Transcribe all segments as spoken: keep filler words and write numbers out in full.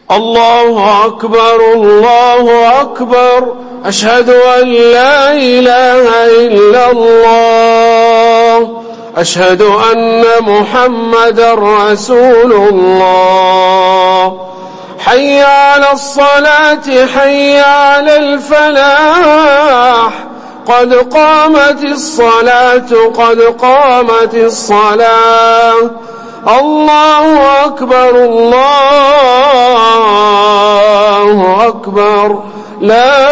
الله أكبر الله أكبر أشهد أن لا إله إلا الله أشهد أن محمدا رسول الله حي على الصلاة حي على الفلاح قد قامت الصلاة قد قامت الصلاة الله أكبر الله أكبر لا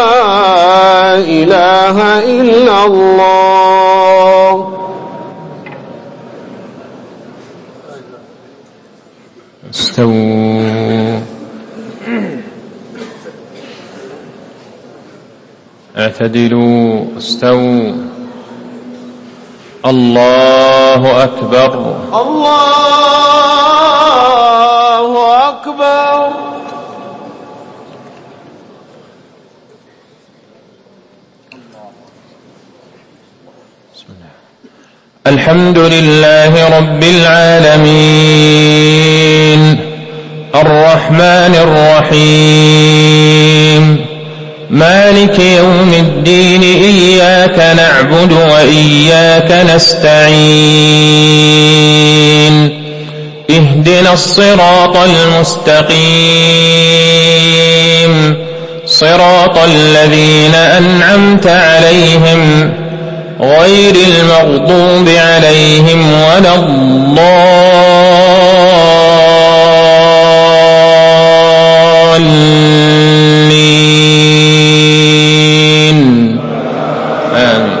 إله إلا الله. استووا اعتدلوا استووا. الله أكبر الله أكبر. الحمد لله رب العالمين الرحمن الرحيم مالك يوم الدين إياك نعبد وإياك نستعين اهدنا الصراط المستقيم صراط الذين أنعمت عليهم غير المغضوب عليهم ولا الضالين آمين.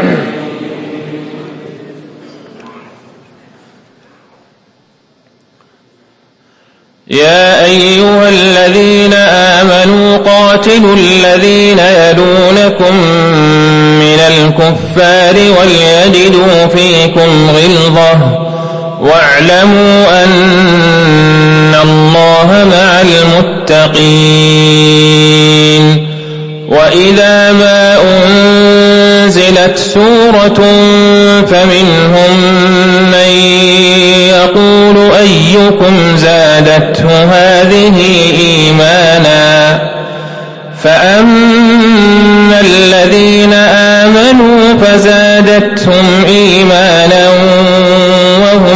يا أيها الذين آمنوا قاتلوا الذين يلونكم من الكفار وليجدوا فيكم غلظة واعلموا أن الله مع المتقين. وإذا ما أنزلت سورة فمنهم من يقول أيكم زادته هذه إيمانا فأما الذين آمنوا فزادتهم إيمانا وهم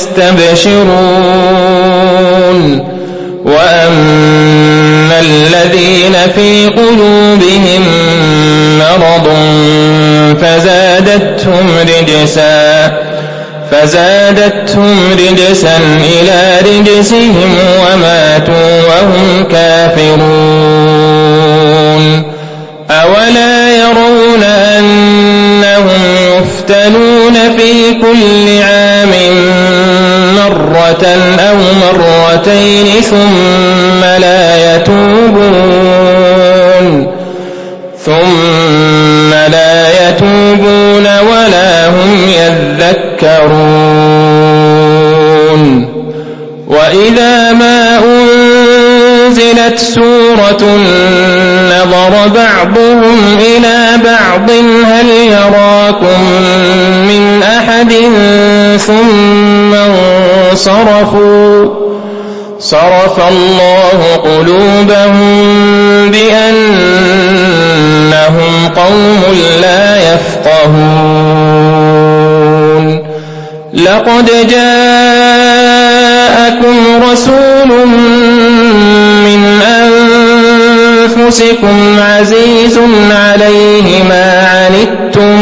يستبشرون وأما الذين في قلوبهم مرض فزادتهم رجسا فزادتهم رجسا إلى رجسهم وماتوا وهم كافرون. أولا يرون أنهم يفتنون في كل عام مرة أو مرتين ثم لا يتوبون ثم لا يتوبون ولا هم يذكرون. وإذا ما أنزلت سورة نظر بعضهم إلى بعض هل يراكم من أحد ثم انصرفوا صرف الله قلوبهم بأنهم قوم لا يفقهون. لقد جاءكم رسول من أنفسكم عزيز عليه ما عنتم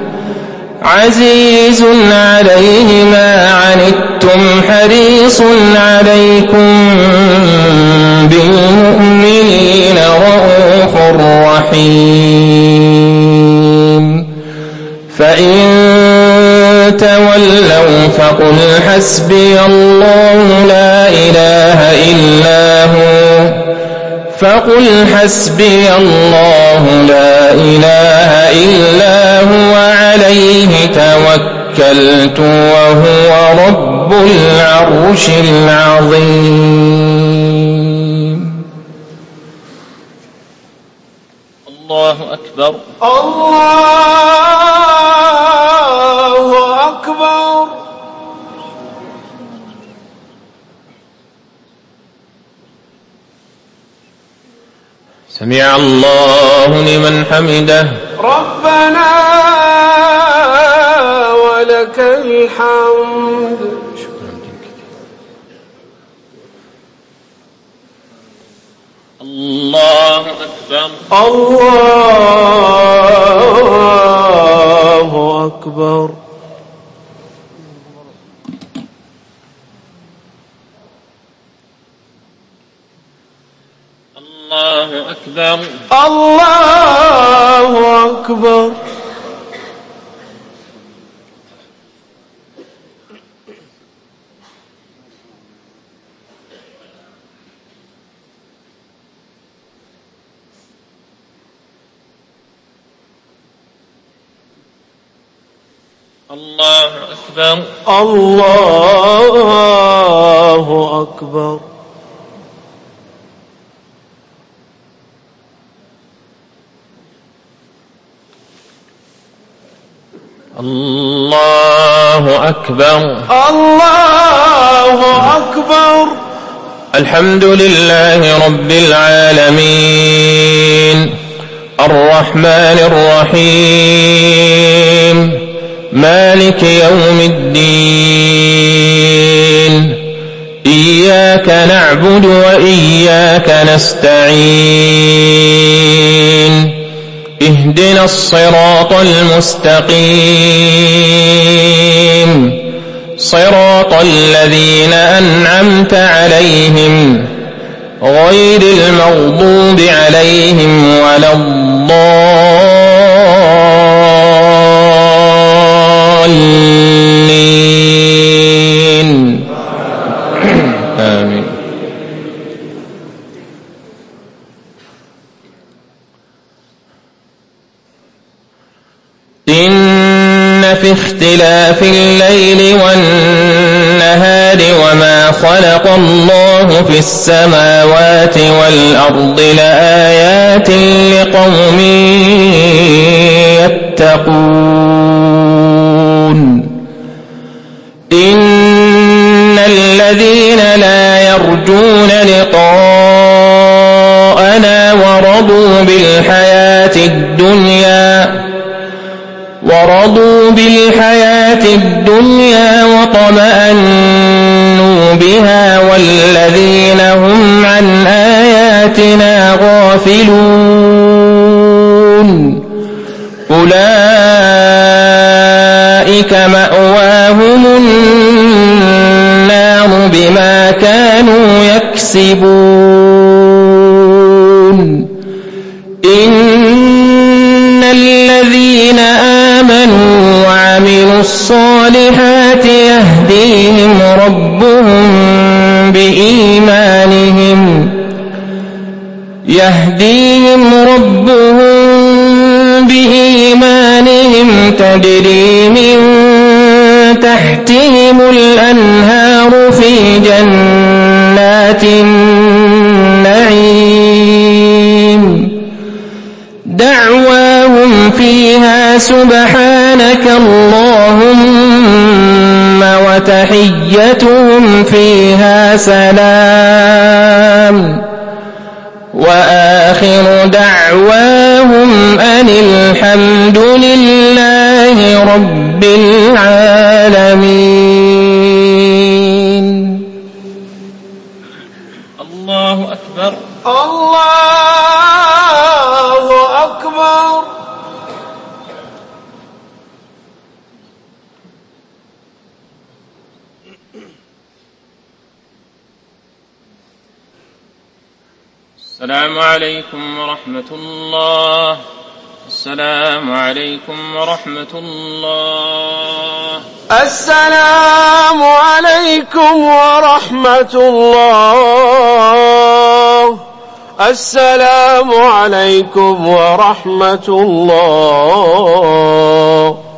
عزيز عليه ما عنتم حريص عليكم بالمؤمنين رؤوف رحيم. فإن تولوا فقل حسبي الله لا إله إلا هو فقل حسبي الله لا إله إلا هو عليه توكلت وهو رب العرش العظيم. الله أكبر الله أكبر. سمع الله لمن حمده. ربنا ولك الحمد. الله أكبر. الله أكبر. الله أكبر. الله أكبر. الله أكبر. الله أكبر. الله أكبر. الله أكبر. الحمد لله رب العالمين الرحمن الرحيم مالك يوم الدين إياك نعبد وإياك نستعين اهدنا الصراط المستقيم صراط الذين أنعمت عليهم غير المغضوب عليهم ولا الضالين. آمين. إن في اختلاف الليل والنهار وما خلق الله في السماوات والأرض لآيات لقوم يتقون. إن الذين لا يرجون لقاءنا ورضوا بالحياة الدنيا ورضوا بالحياة الدنيا وطمأنوا بها والذين هم عن آياتنا غافلون أولئك مأواهم النار بما كانوا يكسبون. إن الذين آمنوا وعملوا الصالحات يهديهم ربهم بإيمانهم يهديهم ربهم بإيمانهم تجري من تحتهم الأنهار في جنات النعيم دعواهم فيها سبحانك اللهم وتحيتهم فيها سلام وآخر دعواهم أن الحمد لله رب العالمين. الله أكبر. الله أكبر. السلام عليكم ورحمة الله. السلام عليكم ورحمة الله. السلام عليكم ورحمة الله. السلام عليكم ورحمة الله.